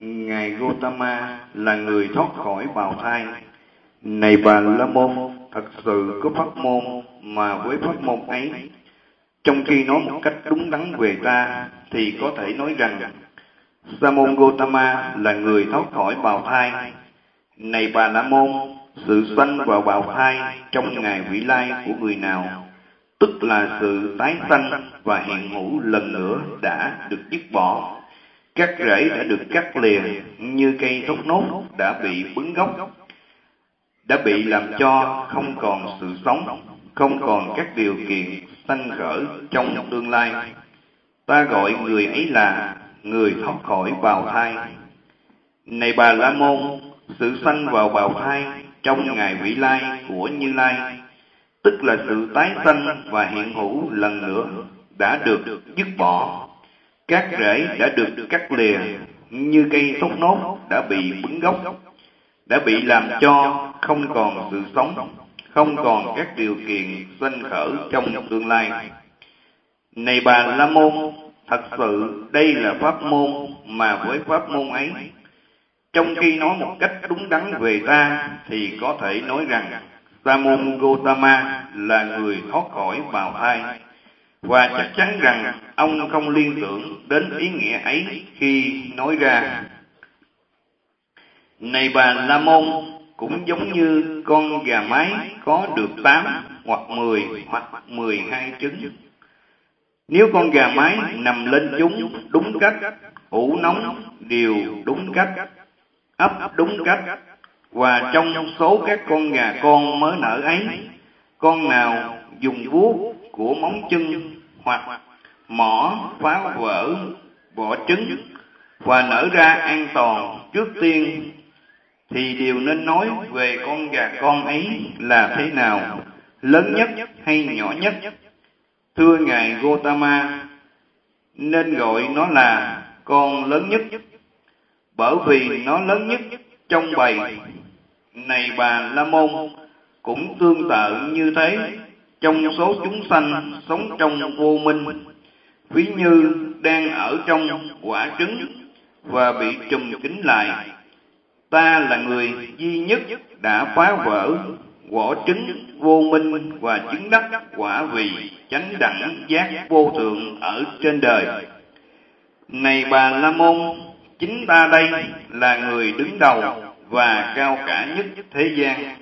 Ngài Gotama là người thoát khỏi bào thai. Này Bà La Môn, thật sự có pháp môn mà với pháp môn ấy, trong khi nói một cách đúng đắn về ta, thì có thể nói rằng Sa môn Gotama là người thoát khỏi bào thai. Này Bà La Môn, sự sanh vào bào thai trong ngày vị lai của người nào, tức là sự tái sanh và hiện hữu lần nữa đã được dứt bỏ. Các rễ đã được cắt lìa như cây thốt nốt đã bị bứng gốc, đã bị làm cho không còn sự sống, không còn các điều kiện sanh khởi trong tương lai. Ta gọi người ấy là người thoát khỏi bào thai. Này Bà La Môn, sự sanh vào bào thai trong ngày vị lai của Như Lai, tức là sự tái sanh và hiện hữu lần nữa đã được dứt bỏ. Các rễ đã được cắt lìa như cây thốt nốt đã bị bứng gốc, đã bị làm cho không còn sự sống, không còn các điều kiện sanh khởi trong tương lai. Này Bà La Môn, thật sự đây là pháp môn mà với pháp môn ấy, trong khi nói một cách đúng đắn về ta, thì có thể nói rằng Sa môn Gotama là người thoát khỏi bào thai, và chắc chắn rằng ông không liên tưởng đến ý nghĩa ấy khi nói ra. Này Bà La Môn, cũng giống như con gà mái có được 8 hoặc 10 hoặc 12 trứng. Nếu con gà mái nằm lên chúng đúng cách, ủ nóng đều đúng cách, ấp đúng cách, và trong số các con gà con mới nở ấy, con nào dùng vuốt của móng chân hoặc mỏ phá vỡ vỏ trứng và nở ra an toàn trước tiên, thì điều nên nói về con gà con ấy là thế nào, lớn nhất hay nhỏ nhất? Thưa Ngài Gotama, nên gọi nó là con lớn nhất, bởi vì nó lớn nhất trong bầy. Này Bà La Môn, cũng tương tự như thế, trong số chúng sanh sống trong vô minh, ví như đang ở trong quả trứng và bị trùm kín lại, ta là người duy nhất đã phá vỡ vỏ trứng vô minh và chứng đắc quả vị chánh đẳng giác vô thượng ở trên đời. Này Bà La Môn, chính ta đây là người đứng đầu và cao cả nhất thế gian.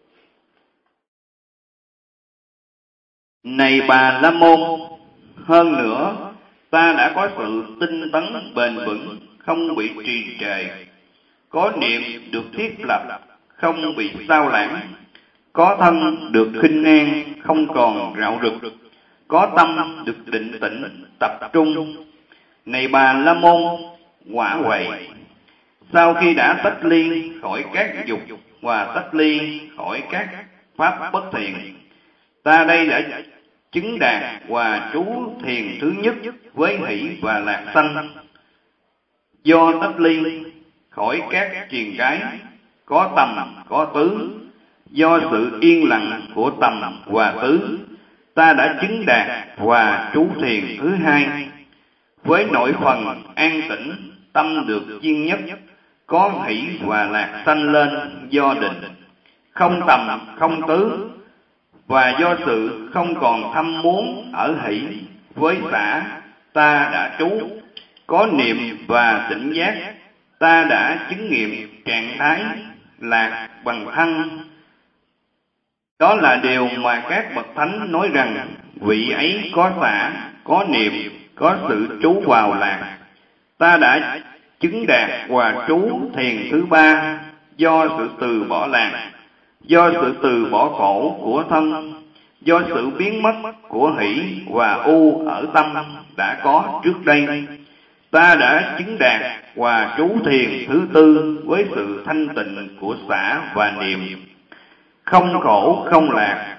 Này Bà La Môn, hơn nữa, ta đã có sự tinh tấn bền vững, không bị trì trệ, có niệm được thiết lập, không bị sao lãng, có thân được khinh an, không còn rạo rực, có tâm được định tĩnh, tập trung. Này Bà La Môn, quả vậy, sau khi đã tách ly khỏi các dục và tách ly khỏi các pháp bất thiện, ta đây đã chứng đạt và trú thiền thứ nhất với hỷ và lạc sanh. Do tách ly khỏi các triền cái, có tầm, có tứ, do sự yên lặng của tầm và tứ, ta đã chứng đạt và trú thiền thứ hai. Với nội phần an tĩnh, tâm được viên nhất, có hỷ và lạc sanh lên do định, không tầm, không tứ, và do sự không còn thăm muốn ở hỷ với xả, ta đã trú, có niệm và tỉnh giác, ta đã chứng nghiệm trạng thái lạc bằng thân. Đó là điều mà các bậc thánh nói rằng vị ấy có xả, có niệm, có sự trú vào lạc. Ta đã chứng đạt và trú thiền thứ ba do sự từ bỏ lạc, do sự từ bỏ khổ của thân, do sự biến mất của hỷ và u ở tâm đã có trước đây. Ta đã chứng đạt và trú thiền thứ tư với sự thanh tịnh của xả và niệm, không khổ không lạc.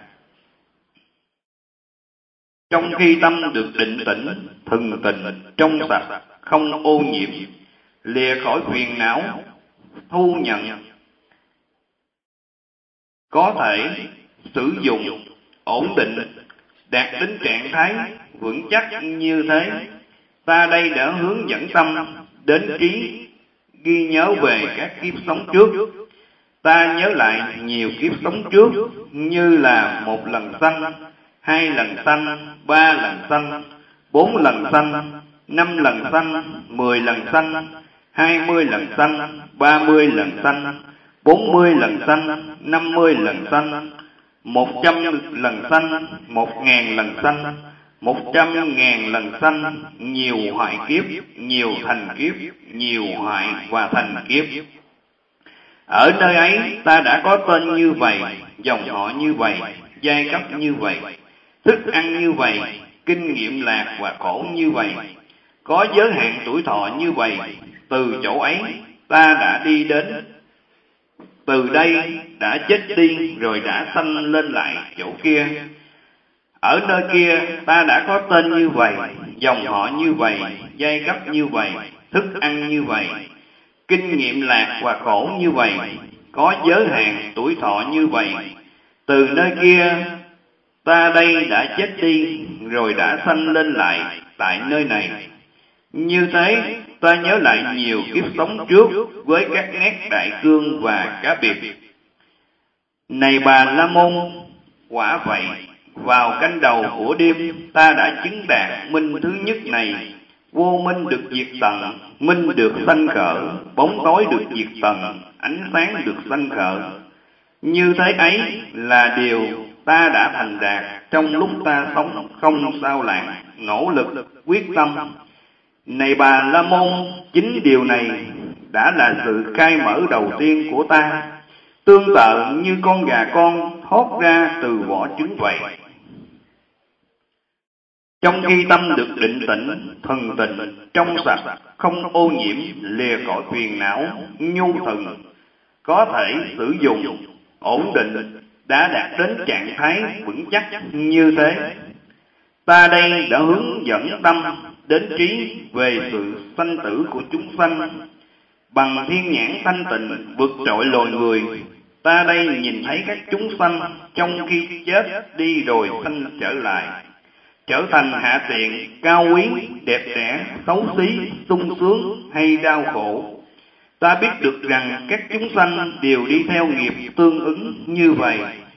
Trong khi tâm được định tĩnh, thường tịnh, trong sạch, không ô nhiễm, lìa khỏi phiền não, thu nhận, có thể sử dụng, ổn định, đạt đến trạng thái vững chắc như thế, ta đây đã hướng dẫn tâm đến trí ghi nhớ về các kiếp sống trước. Ta nhớ lại nhiều kiếp sống trước như là 1 lần sanh, 2 lần sanh, 3 lần sanh, 4 lần sanh, 5 lần sanh, 10 lần sanh, 20 lần sanh, 30 lần sanh, 40 lần sanh, 50 lần sanh, 100 lần sanh, 1000 lần sanh, 100.000 lần sanh, nhiều hoại kiếp, nhiều thành kiếp, nhiều hoại và thành kiếp. Ở nơi ấy ta đã có tên như vậy, dòng họ như vậy, giai cấp như vậy, thức ăn như vậy, kinh nghiệm lạc và khổ như vậy, có giới hạn tuổi thọ như vậy. Từ chỗ ấy ta đã đi đến, từ đây đã chết đi rồi đã sanh lên lại chỗ kia. Ở nơi kia ta đã có tên như vậy, dòng họ như vậy, giai cấp như vậy, thức ăn như vậy, kinh nghiệm lạc và khổ như vậy, có giới hạn tuổi thọ như vậy. Từ nơi kia ta đây đã chết đi rồi đã sanh lên lại tại nơi này. Như thế ta nhớ lại nhiều kiếp sống trước với các nét đại cương và cá biệt. Này Bà La Môn, quả vậy, vào canh đầu của đêm ta đã chứng đạt minh thứ nhất này. Vô minh được diệt tận, minh được sanh khởi, bóng tối được diệt tận, ánh sáng được sanh khởi. Như thế ấy là điều ta đã thành đạt trong lúc ta sống không sao lãng, nỗ lực, quyết tâm. Này Bà La Môn, chính điều này đã là sự khai mở đầu tiên của ta, tương tự như con gà con thoát ra từ vỏ trứng vậy. Trong khi tâm được định tĩnh, thần tịnh, trong sạch, không ô nhiễm, lìa cõi phiền não, nhu thuận, có thể sử dụng, ổn định, đã đạt đến trạng thái vững chắc như thế. Ta đây đã hướng dẫn tâm đến trí về sự sanh tử của chúng sanh. Bằng thiên nhãn thanh tịnh vượt trội loài người, ta đây nhìn thấy các chúng sanh trong khi chết đi rồi sanh trở lại, trở thành hạ tiện, cao quý, đẹp đẽ, xấu xí, sung sướng hay đau khổ. Ta biết được rằng các chúng sanh đều đi theo nghiệp tương ứng như vậy.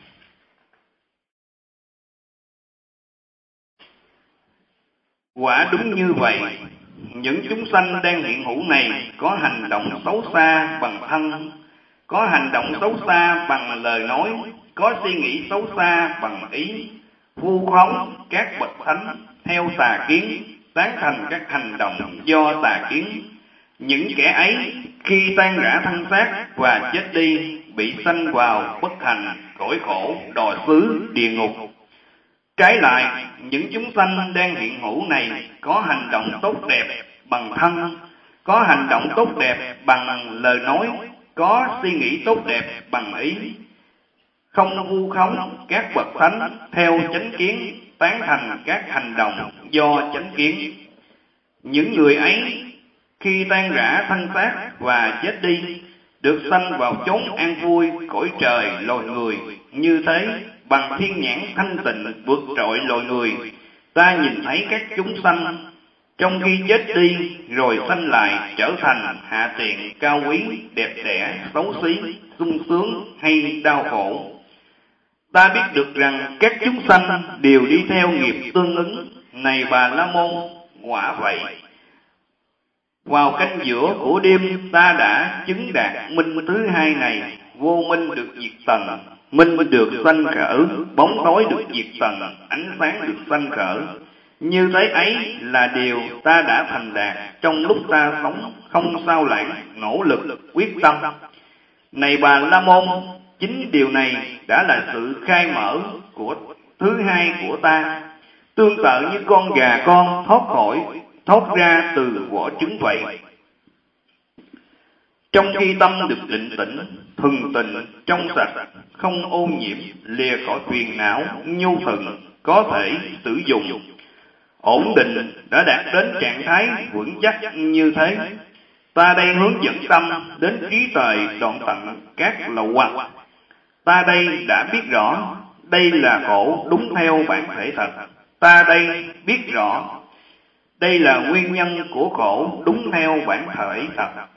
Quả đúng như vậy, những chúng sanh đang hiện hữu này có hành động xấu xa bằng thân, có hành động xấu xa bằng lời nói, có suy nghĩ xấu xa bằng ý, vu khống các bậc thánh theo tà kiến, tán thành các hành động do tà kiến. Những kẻ ấy khi tan rã thân xác và chết đi, bị sanh vào bất hạnh, cõi khổ, đọa xứ, địa ngục. Trái lại, những chúng sanh đang hiện hữu này có hành động tốt đẹp bằng thân, có hành động tốt đẹp bằng lời nói, có suy nghĩ tốt đẹp bằng ý, không vu khống các bậc thánh theo chánh kiến, tán thành các hành động do chánh kiến. Những người ấy khi tan rã thân xác và chết đi, được sanh vào chốn an vui cõi trời loài người. Như thế, bằng thiên nhãn thanh tịnh vượt trội loài người, ta nhìn thấy các chúng sanh trong khi chết đi rồi sanh lại trở thành hạ tiện, cao quý, đẹp đẽ, xấu xí, sung sướng hay đau khổ. Ta biết được rằng các chúng sanh đều đi theo nghiệp tương ứng. Này Bà La Môn, quả vậy, vào canh giữa của đêm ta đã chứng đạt minh thứ hai này. Vô minh được diệt tận, minh được sanh khởi, bóng tối được diệt tận, ánh sáng được sanh khởi. Như thế ấy là điều ta đã thành đạt trong lúc ta sống không sao lãng, nỗ lực, quyết tâm. Này Bà La Môn, chính điều này đã là sự khai mở của thứ hai của ta, tương tự như con gà con thoát ra từ vỏ trứng vậy. Trong khi tâm được định tĩnh, thuần tịnh, trong sạch, không ô nhiễm, lìa khỏi phiền não, nhu thuận, có thể sử dụng, ổn định, đã đạt đến trạng thái vững chắc như thế. Ta đây hướng dẫn tâm đến trí tuệ đoạn tận các lậu hoặc. Ta đây đã biết rõ đây là khổ đúng theo bản thể thật. Ta đây biết rõ đây là nguyên nhân của khổ đúng theo bản thể thật.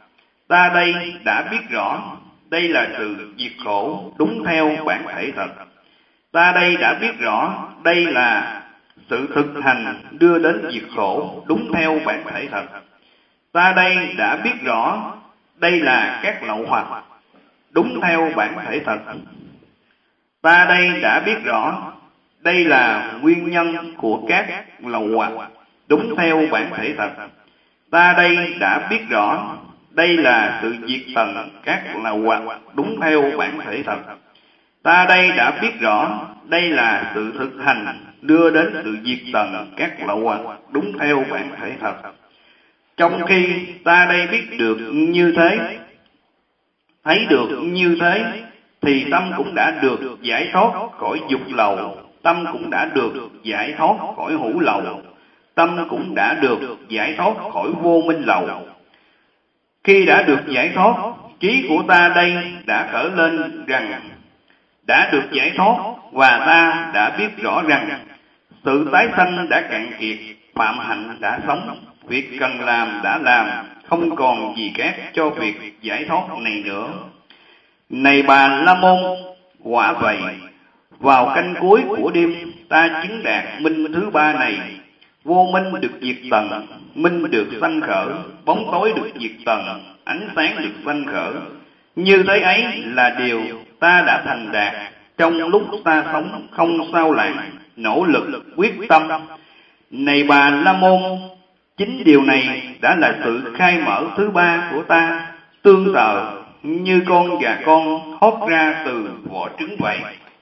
Ta đây đã biết rõ, đây là sự diệt khổ đúng theo bản thể thật. Ta đây đã biết rõ, đây là sự thực hành đưa đến diệt khổ đúng theo bản thể thật. Ta đây đã biết rõ, đây là các lậu hoặc đúng theo bản thể thật. Ta đây đã biết rõ, đây là nguyên nhân của các lậu hoặc đúng theo bản thể thật. Ta đây đã biết rõ, đây là sự diệt tận các lậu hoặc đúng theo bản thể thật. Ta đây đã biết rõ, đây là sự thực hành đưa đến sự diệt tận các lậu hoặc đúng theo bản thể thật. Trong khi ta đây biết được như thế, thấy được như thế, thì tâm cũng đã được giải thoát khỏi dục lậu, tâm cũng đã được giải thoát khỏi hữu lậu, tâm cũng đã được giải thoát khỏi vô minh lậu. Khi đã được giải thoát, trí của ta đây đã khởi lên rằng đã được giải thoát, và ta đã biết rõ rằng sự tái sanh đã cạn kiệt, phạm hạnh đã sống, việc cần làm đã làm, không còn gì khác cho việc giải thoát này nữa. Này Bà La Môn, quả vậy, vào canh cuối của đêm, ta chứng đạt minh thứ ba này. Vô minh được diệt tận, minh được sanh khởi, bóng tối được diệt tận, ánh sáng được sanh khởi. Như thế ấy là điều ta đã thành đạt trong lúc ta sống không sao lãng, nỗ lực quyết tâm. Này Bà La Môn, chính điều này đã là sự khai mở thứ ba của ta, tương tự như con gà con thoát ra từ vỏ trứng vậy.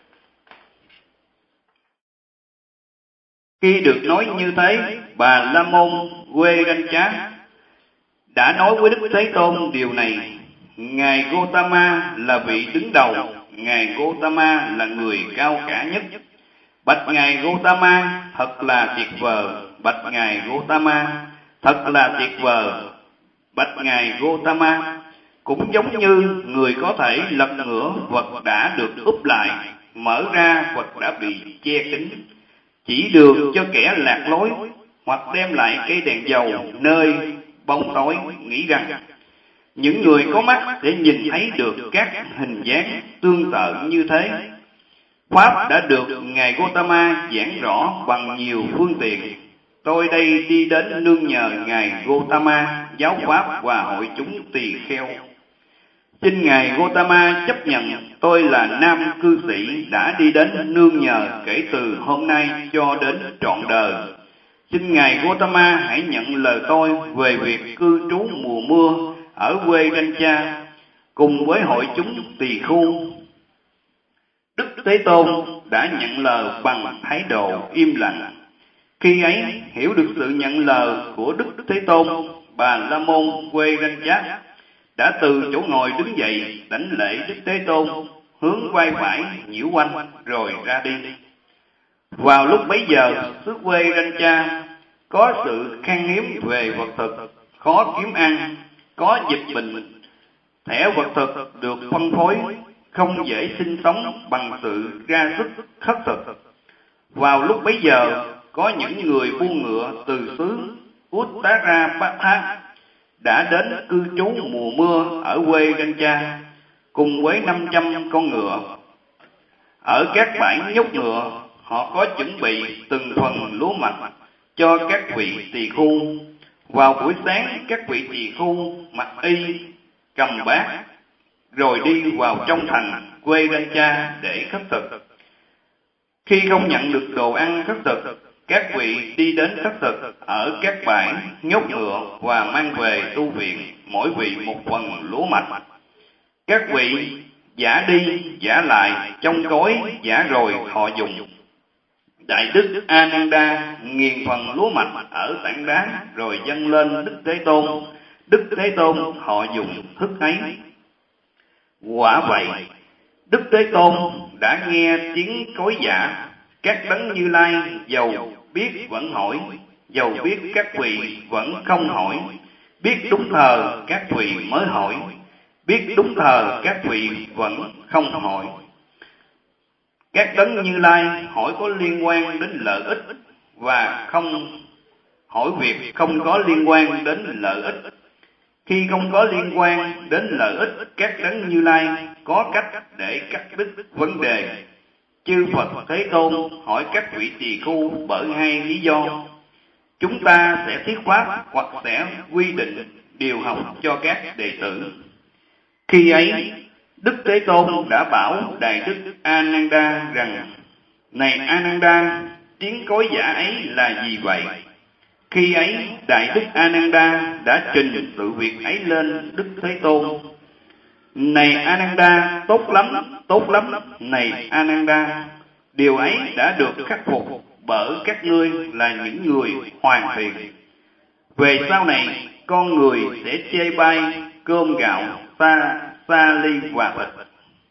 Khi được nói như thế, Bà La Môn Quê-ranh-chá đã nói với Đức Thế Tôn điều này. Ngài Gotama là vị đứng đầu, Ngài Gotama là người cao cả nhất. Bạch Ngài Gotama, thật là tuyệt vời. Bạch Ngài Gotama, thật là tuyệt vời. Bạch Ngài Gotama, cũng giống như người có thể lật ngửa vật đã được úp lại, mở ra vật đã bị che kín, chỉ đường cho kẻ lạc lối, hoặc đem lại cây đèn dầu nơi bóng tối, nghĩ rằng những người có mắt để nhìn thấy được các hình dáng tương tự như thế. Pháp đã được Ngài Gotama giảng rõ bằng nhiều phương tiện. Tôi đây đi đến nương nhờ Ngài Gotama giáo pháp và hội chúng tỳ kheo. Xin Ngài Gotama chấp nhận tôi là nam cư sĩ đã đi đến nương nhờ kể từ hôm nay cho đến trọn đời. Xin Ngài Gotama hãy nhận lời tôi về việc cư trú mùa mưa ở Quê-ranh-chá cùng với hội chúng tỳ khu. Đức Thế Tôn đã nhận lời bằng thái độ im lặng. Khi ấy hiểu được sự nhận lời của Đức Thế Tôn, Bà La Môn Quê-ranh-chá đã từ chỗ ngồi đứng dậy đảnh lễ Đức Thế Tôn, hướng vai phải nhiễu quanh rồi ra đi. Vào lúc bấy giờ, xứ Quê-ranh-chá có sự khan hiếm về vật thực, khó kiếm ăn, có dịch bệnh, thẻ vật thực được phân phối, không dễ sinh sống bằng sự ra sức khất thực. Vào lúc bấy giờ, có những người buôn ngựa từ xứ Uttarapatha đã đến cư trú mùa mưa ở Quê-ranh-chá cùng với 500 con ngựa. Ở các bãi nhốt ngựa, họ có chuẩn bị từng phần lúa mạch cho các vị tỳ khu. Vào buổi sáng, các vị tỳ khu mặc y, cầm bát, rồi đi vào trong thành Quê-ranh-chá để khất thực. Khi không nhận được đồ ăn khất thực, các vị đi đến khất thực ở các bãi nhốt ngựa và mang về tu viện, mỗi vị một phần lúa mạch. Các vị giả đi giả lại trong cối giả rồi họ dùng. Đại đức Ananda nghiền phần lúa mạch ở tảng đá rồi dâng lên Đức Thế Tôn. Đức Thế Tôn họ dùng thức ấy. Quả vậy, Đức Thế Tôn đã nghe tiếng cối giả. Các đấng Như Lai dầu biết vẫn hỏi, dầu biết các vị vẫn không hỏi. Biết đúng thờ các vị mới hỏi, biết đúng thờ các vị vẫn không hỏi. Các đấng Như Lai hỏi có liên quan đến lợi ích và không hỏi việc không có liên quan đến lợi ích. khi không có liên quan đến lợi ích các đấng Như Lai có cách để cắt đứt vấn đề. Chư Phật Thế Tôn hỏi các vị tỳ khưu bởi hai lý do. Chúng ta sẽ thuyết pháp hoặc sẽ quy định điều học cho các đệ tử. Khi ấy, Đức Thế Tôn đã bảo Đại Đức A-nan-đa rằng: Này A-nan-đa, tiếng cối giả ấy là gì vậy? Khi ấy, Đại Đức A-nan-đa đã trình sự việc ấy lên Đức Thế Tôn. Này A-nan-đa, tốt lắm, này A-nan-đa, điều ấy đã được khắc phục bởi các ngươi là những người hoàn thiện. Về sau này, con người sẽ chê bai cơm gạo, sa ly và thịt.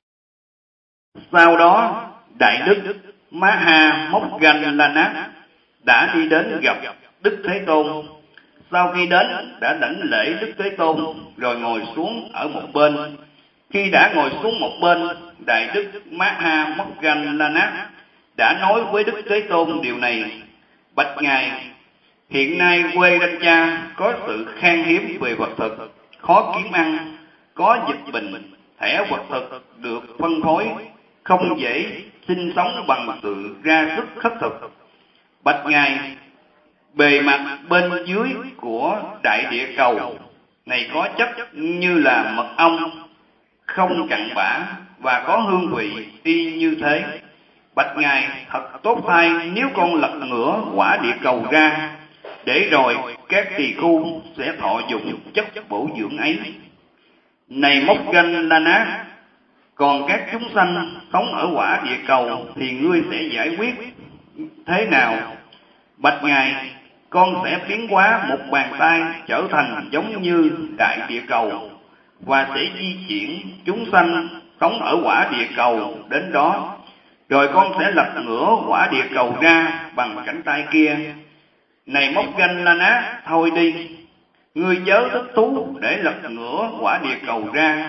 Sau đó, Đại Đức Maha Moggallana đã đi đến gặp Đức Thế Tôn. Sau khi đến, đã đảnh lễ Đức Thế Tôn, rồi ngồi xuống ở một bên. Khi đã ngồi xuống một bên, Đại Đức Maha Moggallana đã nói với Đức Thế Tôn điều này: Bạch Ngài, hiện nay quê Đanh Cha có sự khan hiếm về vật thực, khó kiếm ăn, có dịch bệnh, thẻ vật thực được phân phối, không dễ sinh sống bằng sự ra sức khất thực. Bạch Ngài, bề mặt bên dưới của đại địa cầu này có chất như là mật ong, không cặn bã và có hương vị y như thế. Bạch Ngài, thật tốt thay nếu con lật ngửa quả địa cầu ra, để rồi các tỳ khưu sẽ thọ dụng chất bổ dưỡng ấy. Này Moggallana, còn các chúng sanh sống ở quả địa cầu thì ngươi sẽ giải quyết thế nào? Bạch Ngài, con sẽ biến hóa một bàn tay trở thành giống như đại địa cầu, và sẽ di chuyển chúng sanh sống ở quả địa cầu đến đó. Rồi con sẽ lật ngửa quả địa cầu ra bằng cánh tay kia. Này Moggallana, thôi đi, ngươi chớ thích thú để lật ngửa quả địa cầu ra,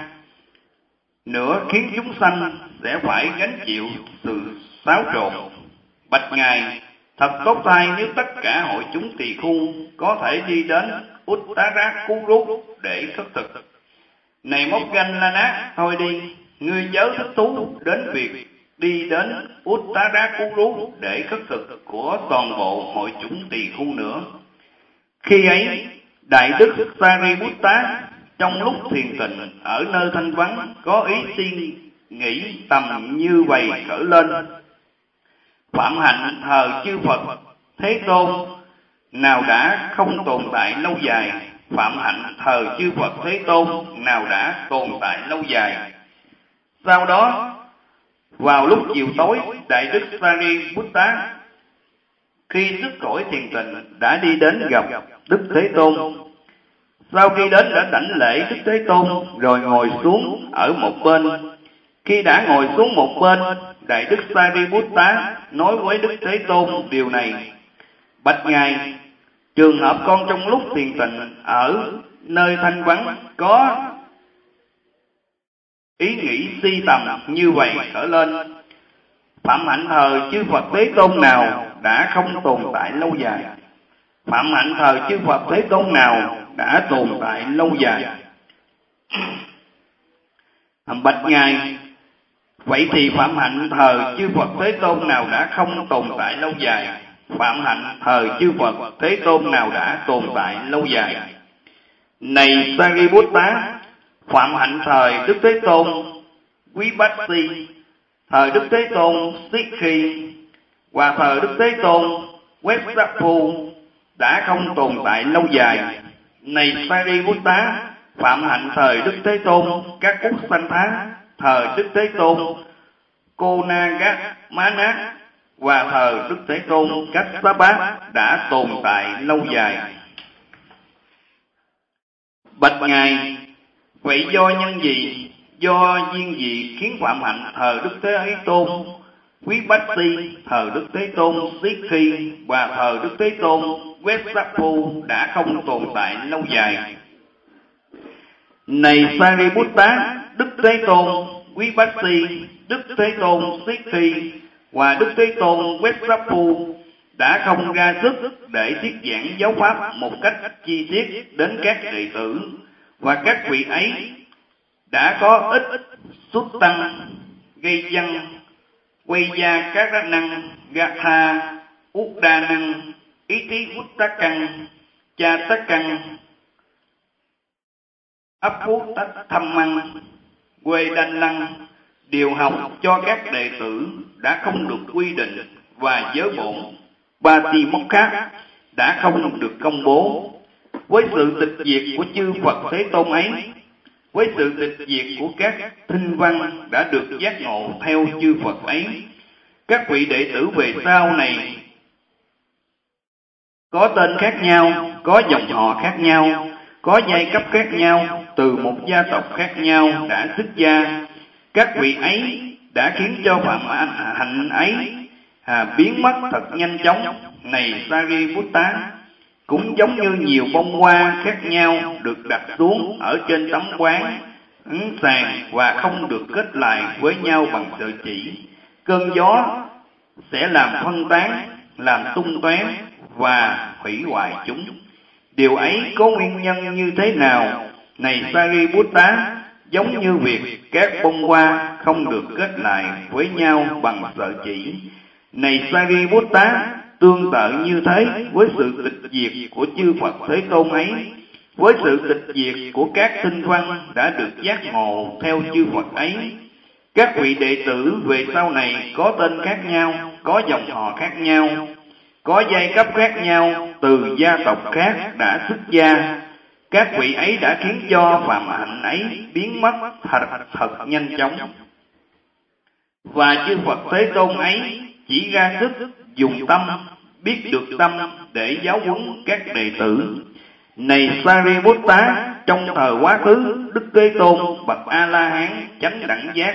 nữa khiến chúng sanh sẽ phải gánh chịu sự xáo trộn. Bạch Ngài, thật tốt thay nếu tất cả hội chúng tỳ khưu có thể đi đến Uttarakurup để khất thực. Này Moggallana, thôi đi, ngươi chớ thích thú đến việc đi đến Uttarakurup để khất thực của toàn bộ hội chúng tỳ khưu nữa. Khi ấy, Đại Đức Sariputta trong lúc thiền tịnh ở nơi thanh vắng có ý suy nghĩ tầm như vậy khởi lên: Phạm hạnh thờ chư Phật Thế Tôn nào đã không tồn tại lâu dài, phạm hạnh thờ chư Phật Thế Tôn nào đã tồn tại lâu dài. Sau đó, vào lúc chiều tối, Đại Đức Sariputta khi dứt cõi thiền tịnh đã đi đến gặp Đức Thế Tôn. Sau khi đến đã đảnh lễ Đức Thế Tôn, rồi ngồi xuống ở một bên. Khi đã ngồi xuống một bên, Đại Đức Sariputta nói với Đức Thế Tôn điều này: Bạch Ngài, trường hợp con trong lúc thiền tịnh ở nơi thanh vắng có ý nghĩ si tầm như vậy khởi lên: Phạm hạnh thờ chư Phật Thế Tôn nào đã không tồn tại lâu dài? Phạm hạnh thờ chư Phật Thế Tôn nào đã tồn tại lâu dài? Bạch Ngài, vậy thì phạm hạnh thờ chư Phật Thế Tôn nào đã không tồn tại lâu dài? Phạm hạnh thờ chư Phật Thế Tôn nào đã tồn tại lâu dài? Này Sariputta, phạm hạnh thời Đức Thế Tôn Quý Bát Si, thời Đức Thế Tôn Sikhi và thời Đức Thế Tôn Wesapu đã không tồn tại lâu dài. Này Sariputta, phạm hạnh thời Đức Thế Tôn các quốc sanh thá, thời Đức Thế Tôn Konagamana và thời Đức Thế Tôn Kassapa đã tồn tại lâu dài. Bạch Ngài, vậy do nhân gì, do duyên gì khiến phạm hạnh thờ Đức Thế Tôn Quý Bát Si, thờ Đức Thế Tôn Sikhi và thờ Đức Thế Tôn Wesapu đã không tồn tại lâu dài? Này Sariputta, Đức Thế Tôn Quý Bát Si, Đức Thế Tôn Sikhi và Đức Thế Tôn Wesapu đã không ra sức để thuyết giảng giáo pháp một cách chi tiết đến các đệ tử, và các vị ấy đã có ít xuất tăng gây dân quay gia các rá năng Gatha út đa năng ý tí út tác căn cha tác căn ấp phú tác thâm măng quê đanh lăng điều học cho các đệ tử đã không được quy định và giới bổn ba ti mốc khác đã không được công bố. Với sự tịch diệt của chư Phật Thế Tôn ấy, với sự tịch diệt của các thinh văn đã được giác ngộ theo chư Phật ấy, các vị đệ tử về sau này có tên khác nhau, có dòng họ khác nhau, có giai cấp khác nhau, từ một gia tộc khác nhau đã xuất gia. Các vị ấy đã khiến cho phạm hạnh ấy biến mất thật nhanh chóng. Này Sariputta, cũng giống như nhiều bông hoa khác nhau được đặt xuống ở trên tấm quán sàn và không được kết lại với nhau bằng sợi chỉ, cơn gió sẽ làm phân tán, làm tung tóe và hủy hoại chúng. Điều ấy có nguyên nhân như thế nào? Này Sariputta, giống như việc các bông hoa không được kết lại với nhau bằng sợi chỉ. Này Sariputta, tương tự như thế với sự tịch diệt của chư Phật Thế Tôn ấy, với sự tịch diệt của các thinh văn đã được giác ngộ theo chư Phật ấy, các vị đệ tử về sau này có tên khác nhau, có dòng họ khác nhau, có giai cấp khác nhau, từ gia tộc khác đã xuất gia. Các vị ấy đã khiến cho phạm hạnh ấy biến mất thật nhanh chóng. Và chư Phật Thế Tôn ấy chỉ ra sức dùng tâm, biết được tâm để giáo huấn các đệ tử. Này Sariputta, trong thời quá khứ, Đức Thế Tôn bậc A-la-hán chánh đẳng giác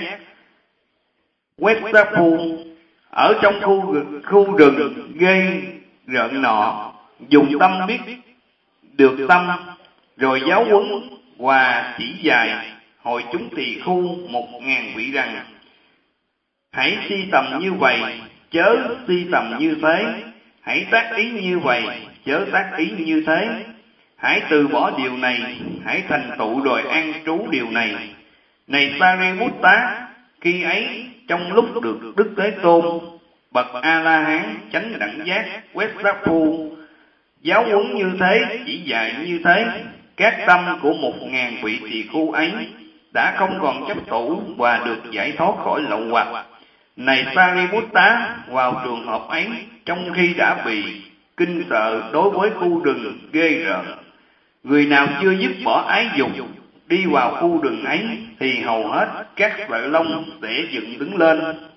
Quetzalphu ở trong khu rừng ghê rợn nọ, dùng tâm biết được tâm, rồi giáo huấn và chỉ dạy hội chúng tỳ khu 1000 vị rằng: hãy si tầm như vậy, chớ si tầm như thế; hãy tác ý như vậy, chớ tác ý như thế; hãy từ bỏ điều này, hãy thành tựu rồi an trú điều này. Này Sariputta, khi ấy trong lúc được Đức Thế Tôn bậc A-la-hán chánh đẳng giác Quetzalphu giáo huấn như thế, chỉ dạy như thế, các tâm của 1000 vị tỳ khu ấy đã không còn chấp thủ và được giải thoát khỏi lậu hoặc. Này Sariputta, vào trường hợp ấy, trong khi đã bị kinh sợ đối với khu rừng ghê rợn, người nào chưa dứt bỏ ái dục đi vào khu rừng ấy thì hầu hết các sợi lông sẽ dựng đứng lên.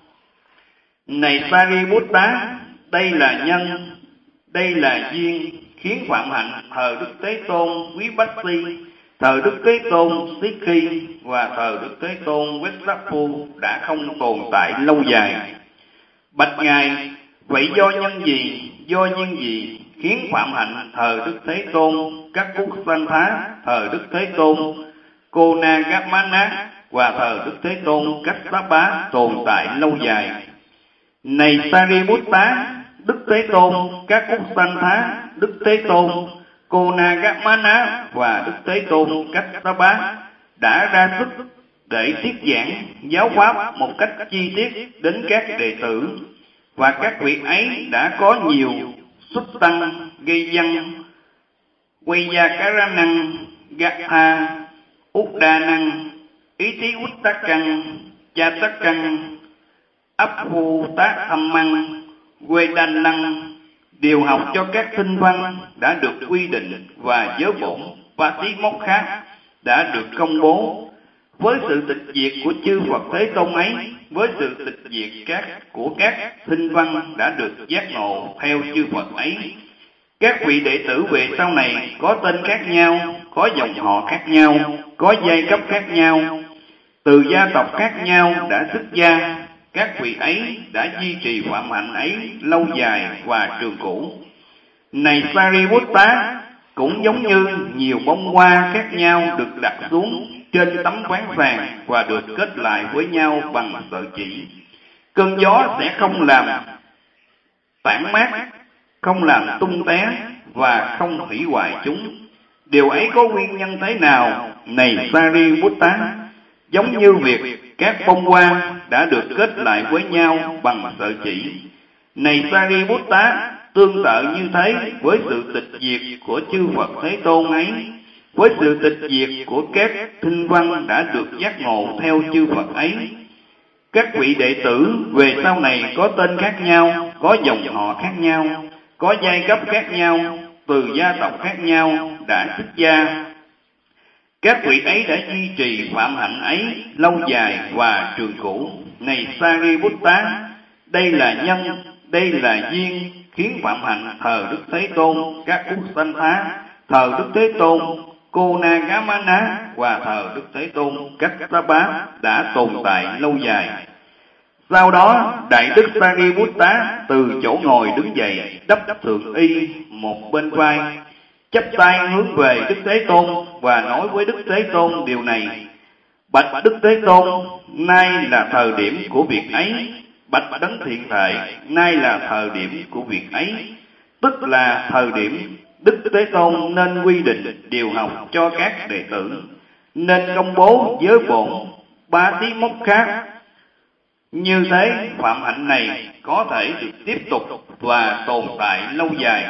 Này Sariputta, đây là nhân, đây là duyên khiến phạm hạnh thờ Đức Thế Tôn Quý Bách Si, thờ Đức Thế Tôn Sikhi và thờ Đức Thế Tôn Quetzalphu đã không tồn tại lâu dài. Bạch Ngài, vậy do nhân gì, do duyên gì khiến phạm hạnh thờ Đức Thế Tôn các quốc sanh thá, thờ Đức Thế Tôn Konagamana và thờ Đức Thế Tôn Kassapa tồn tại lâu dài? Này Sariputta, Đức Thế Tôn các quốc sanh thá, Đức Thế Tôn Konagamana và Đức Thế Tôn Kassapa đã ra sức để thuyết giảng giáo pháp một cách chi tiết đến các đệ tử, và các vị ấy đã có nhiều xuất tăng gây dân quay gia cá ra năng Gatha út đa năng ý tí út tác căn cha tác căn ấp phu tác thâm măng quê đanh lăng điều học cho các thinh văn đã được quy định và giới bổn và tí mốc khác đã được công bố. Với sự tịch diệt của chư Phật Thế Tôn ấy, với sự tịch diệt của các thinh văn đã được giác ngộ theo chư Phật ấy, các vị đệ tử về sau này có tên khác nhau, có dòng họ khác nhau, có giai cấp khác nhau, từ gia tộc khác nhau đã xuất gia. Các vị ấy đã duy trì phạm hạnh ấy lâu dài và trường cửu. Này Sariputta, cũng giống như nhiều bông hoa khác nhau được đặt xuống trên tấm ván sàn và được kết lại với nhau bằng sợi chỉ, cơn gió sẽ không làm tản mát, không làm tung té và không hủy hoại chúng. Điều ấy có nguyên nhân thế nào, này Sariputta? Giống như việc các bông hoa đã được kết lại với nhau bằng sợi chỉ. Này Sariputta, tương tự như thế với sự tịch diệt của chư Phật Thế Tôn ấy, với sự tịch diệt của các thinh văn đã được giác ngộ theo chư Phật ấy. Các vị đệ tử về sau này có tên khác nhau, có dòng họ khác nhau, có giai cấp khác nhau, từ gia tộc khác nhau đã xuất gia. Các vị ấy đã duy trì phạm hạnh ấy lâu dài và trường cửu. Này Sariputta, đây là nhân, đây là duyên khiến phạm hạnh thờ Đức Thế Tôn, các Uttantha, thờ Đức Thế Tôn, Konagamana và thờ Đức Thế Tôn, Kassapa đã tồn tại lâu dài. Sau đó, Đại Đức Sariputta từ chỗ ngồi đứng dậy, đắp thượng y một bên vai, chắp tay hướng về Đức Thế Tôn và nói với Đức Thế Tôn điều này: Bạch Đức Thế Tôn, nay là thời điểm của việc ấy. Bạch Đấng Thiện Thệ, nay là thời điểm của việc ấy. Tức là thời điểm Đức Thế Tôn nên quy định điều học cho các đệ tử, nên công bố giới bổn ba tí mốc khác. Như thế, phạm hạnh này có thể được tiếp tục và tồn tại lâu dài.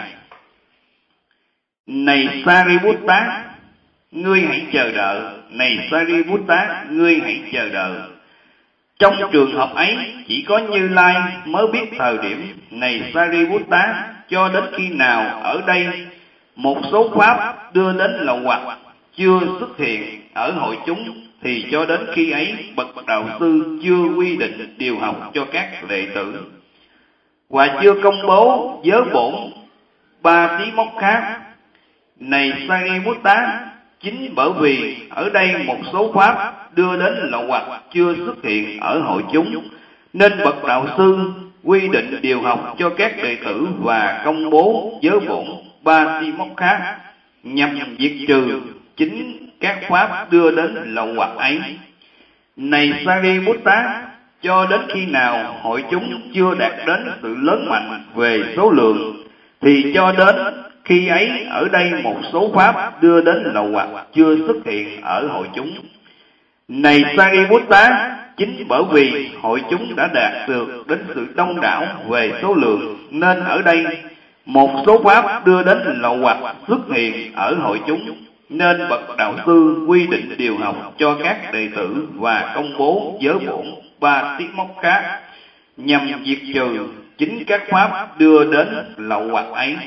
Này Sariputta, ngươi hãy chờ đợi. Này Sariputta, ngươi hãy chờ đợi. Trong trường hợp ấy, chỉ có Như Lai mới biết thời điểm. Này Sariputta, cho đến khi nào ở đây một số pháp đưa đến lậu hoặc chưa xuất hiện ở hội chúng, thì cho đến khi ấy bậc đạo sư chưa quy định điều học cho các đệ tử và chưa công bố giới bổn ba tí mốc khác. Này Sariputta, chính bởi vì ở đây một số pháp đưa đến lậu hoặc chưa xuất hiện ở hội chúng, nên bậc đạo sư quy định điều học cho các đệ tử và công bố giới bổn ba tí mốc khác, nhằm diệt trừ chính các pháp đưa đến lậu hoặc ấy. Này Sariputta, cho đến khi nào hội chúng chưa đạt đến sự lớn mạnh về số lượng, thì cho đến khi ấy ở đây một số pháp đưa đến lậu hoặc chưa xuất hiện ở hội chúng. Này Sariputta, chính bởi vì hội chúng đã đạt được đến sự đông đảo về số lượng, nên ở đây một số pháp đưa đến lậu hoặc xuất hiện ở hội chúng, nên bậc đạo sư quy định điều học cho các đệ tử và công bố giới bổn ba tiết mốc khác, nhằm diệt trừ chính các pháp đưa đến lậu hoặc ấy.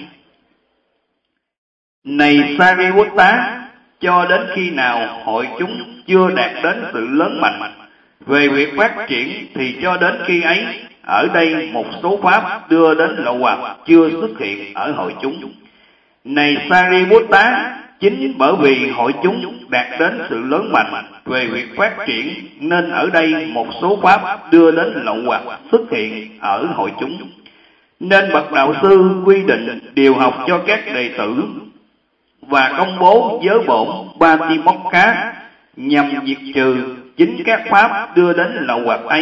Này Sariputta, cho đến khi nào hội chúng chưa đạt đến sự lớn mạnh về việc phát triển, thì cho đến khi ấy ở đây một số pháp đưa đến lậu hoặc chưa xuất hiện ở hội chúng. Này Sariputta, chính bởi vì hội chúng đạt đến sự lớn mạnh về việc phát triển, nên ở đây một số pháp đưa đến lậu hoặc xuất hiện ở hội chúng, nên bậc đạo sư quy định điều học cho các đệ tử và công bố giới bổn ba ti mốc khác, nhằm diệt trừ chính các pháp đưa đến lậu hoặc ấy.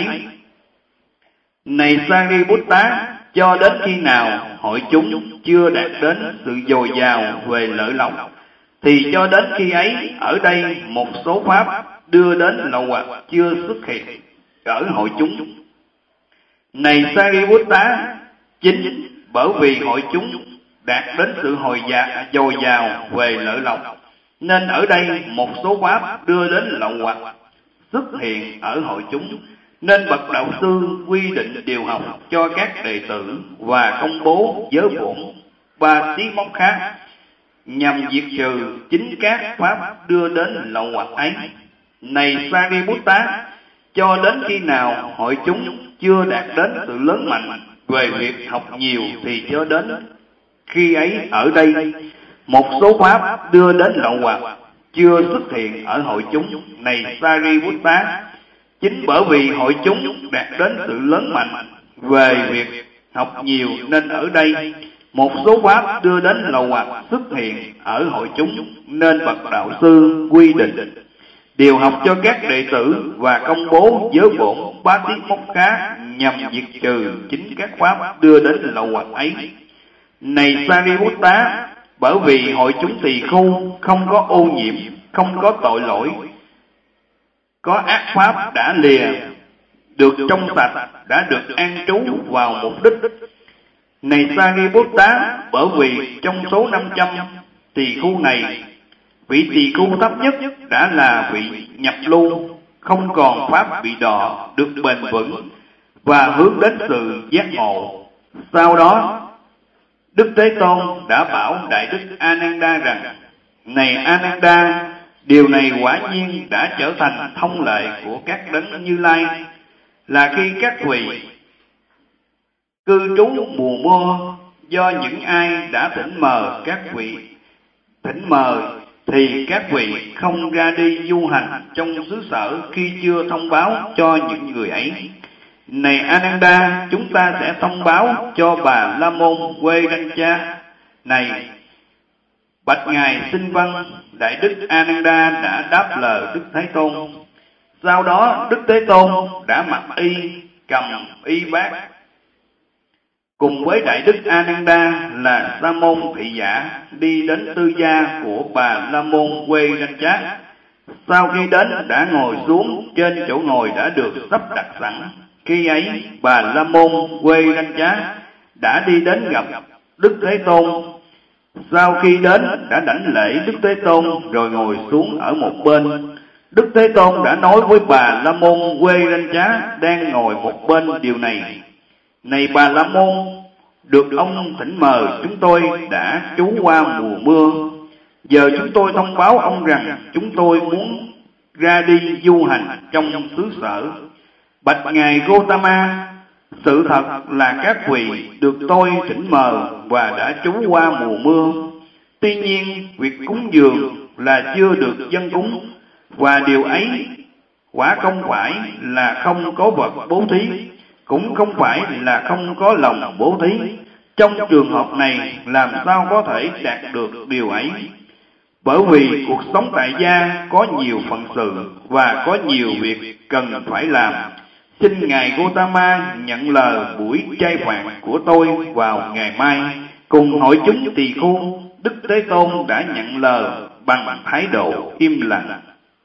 Này Sariputta, cho đến khi nào hội chúng chưa đạt đến sự dồi dào về lợi lộc, thì cho đến khi ấy ở đây một số pháp đưa đến lậu hoặc chưa xuất hiện ở hội chúng. Này Sariputta, chính bởi vì hội chúng đạt đến sự dồi dào về lợi lộc, nên ở đây một số pháp đưa đến lậu hoặc xuất hiện ở hội chúng, nên bậc đạo sư quy định điều học cho các đệ tử và công bố giới bổn ba tiết mốc khác, nhằm diệt trừ chính các pháp đưa đến lậu hoặc ấy. Này Sariputta, cho đến khi nào hội chúng chưa đạt đến sự lớn mạnh về việc học nhiều, thì cho đến khi ấy ở đây một số pháp đưa đến lậu hoặc chưa xuất hiện ở hội chúng. Này Sariputta, chính bởi vì hội chúng đạt đến sự lớn mạnh về việc học nhiều, nên ở đây một số pháp đưa đến lậu hoặc xuất hiện ở hội chúng, nên bậc đạo sư quy định điều học cho các đệ tử và công bố giới bổn ba tiết mốc khác, nhằm diệt trừ chính các pháp đưa đến lậu hoặc ấy. Này Sariputta, Bởi vì hội chúng tỳ khưu không có ô nhiễm, không có tội lỗi, có ác pháp đã lìa, được trong sạch, đã được an trú vào mục đích. Này Sariputta, bởi vì trong số 500 tỳ khưu này, vị tỳ khưu thấp nhất đã là vị nhập lưu, không còn pháp bị đọa, được bền vững và hướng đến sự giác ngộ. Sau đó, Đức Thế Tôn đã bảo Đại Đức Ananda rằng: Này Ananda, điều này quả nhiên đã trở thành thông lệ của các đấng Như Lai, là khi các vị cư trú mùa mưa, do những ai đã thỉnh mời thì các vị không ra đi du hành trong xứ sở khi chưa thông báo cho những người ấy. Này Ananda, chúng ta sẽ thông báo cho bà La Môn Quê-đanh-cha. Này, bạch ngài xin vâng. Đại Đức Ananda đã đáp lời Đức Thế Tôn. Sau đó Đức Thế Tôn đã mặc y, cầm y bát, cùng với Đại Đức Ananda là Sa môn thị giả đi đến tư gia của bà La Môn Quê-đanh-cha. Sau khi đến đã ngồi xuống trên chỗ ngồi đã được sắp đặt sẵn. Khi ấy bà La Môn Quê-đanh-cha đã đi đến gặp Đức Thế Tôn. Sau khi đến đã đảnh lễ Đức Thế Tôn rồi ngồi xuống ở một bên. Đức Thế Tôn đã nói với bà La Môn Quê-đanh-cha đang ngồi một bên điều này: Này bà La Môn, được ông thỉnh mời chúng tôi đã trú qua mùa mưa. Giờ chúng tôi thông báo ông rằng chúng tôi muốn ra đi du hành trong xứ sở. Bạch ngài Gotama, sự thật là các vị được tôi thỉnh mời và đã trú qua mùa mưa. Tuy nhiên, việc cúng dường là chưa được dâng cúng, và điều ấy quả không phải là không có vật bố thí, cũng không phải là không có lòng bố thí. Trong trường hợp này, làm sao có thể đạt được điều ấy? Bởi vì cuộc sống tại gia có nhiều phận sự và có nhiều việc cần phải làm. Xin ngài Gotama nhận lời buổi chay phạt của tôi vào ngày mai. Cùng hội chúng tỳ khưu, Đức Thế Tôn đã nhận lời bằng thái độ im lặng.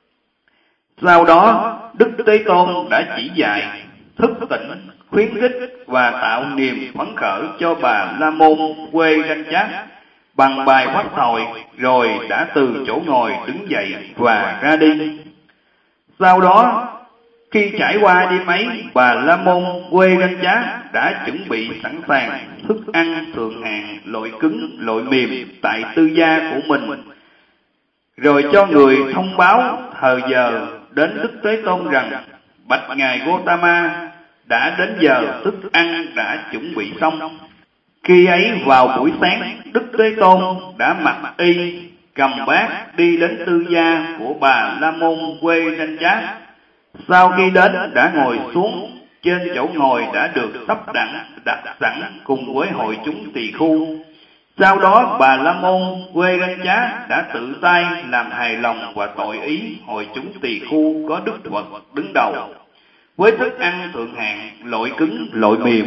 Sau đó, Đức Thế Tôn đã chỉ dạy, thức tỉnh, khuyến khích và tạo niềm phấn khởi cho bà La Môn Quê-đanh-cha bằng bài pháp thoại, rồi đã từ chỗ ngồi đứng dậy và ra đi. Sau đó, khi trải qua đêm ấy, bà La Môn Quê-đanh-cha đã chuẩn bị sẵn sàng thức ăn thượng hạng, loại cứng, loại mềm tại tư gia của mình, rồi cho người thông báo thời giờ đến Đức Thế Tôn rằng: Bạch ngài Gotama, đã đến giờ thức ăn đã chuẩn bị xong. Khi ấy vào buổi sáng, Đức Thế Tôn đã mặc y, cầm bát đi đến tư gia của bà La Môn Quê-đanh-cha. Sau khi đến đã ngồi xuống trên chỗ ngồi đã được sắp đặt sẵn cùng với hội chúng tỳ khưu. Sau đó bà La Môn Quê-đanh-cha đã tự tay làm hài lòng và tội ý hội chúng tỳ khưu có Đức Phật đứng đầu, với thức ăn thượng hạng, loại cứng, loại mềm.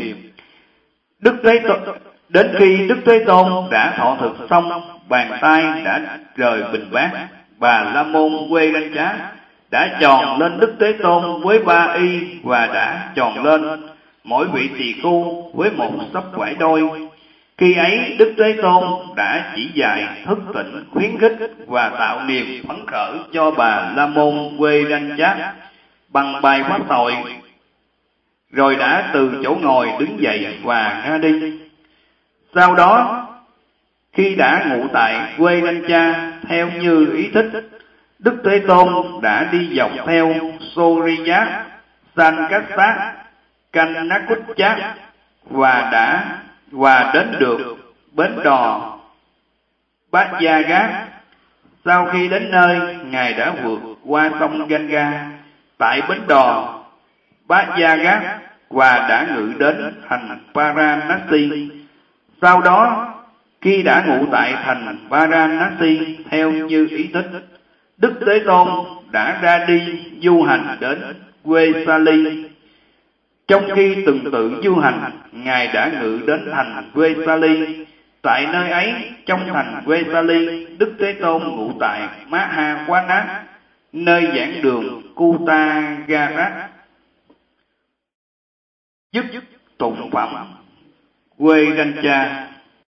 Đến khi Đức Thế Tôn đã thọ thực xong, bàn tay đã rời bình bát, bà La Môn Quê-đanh-cha đã tròn lên Đức Thế Tôn với ba y và đã tròn lên mỗi vị tỳ khưu với một sấp vải đôi. Khi ấy Đức Thế Tôn đã chỉ dạy, thức tỉnh, khuyến khích và tạo niềm phấn khởi cho bà La Môn Quê-đanh-cha bằng bài pháp thoại, rồi đã từ chỗ ngồi đứng dậy và ra đi. Sau đó, khi đã ngụ tại Quê-đanh-cha theo như ý thích, Đức Thế Tôn đã đi dọc theo Soriya, Sankasa, Kanakutcha và đến được bến đò Bát Gia Gát. Sau khi đến nơi, ngài đã vượt qua sông Ganga tại bến đò Bát Gia Gát và đã ngự đến thành Varanasi. Sau đó, khi đã ngụ tại thành Varanasi theo như ý thích, Đức Thế Tôn đã ra đi du hành đến Vesali. Trong khi từng tự du hành, ngài đã ngự đến thành Vesali. Tại nơi ấy, trong thành Vesali, Đức Thế Tôn ngụ tại Mahaquana, nơi giảng đường Kutagarat, dứt tụng phẩm Quê Ranh Cha.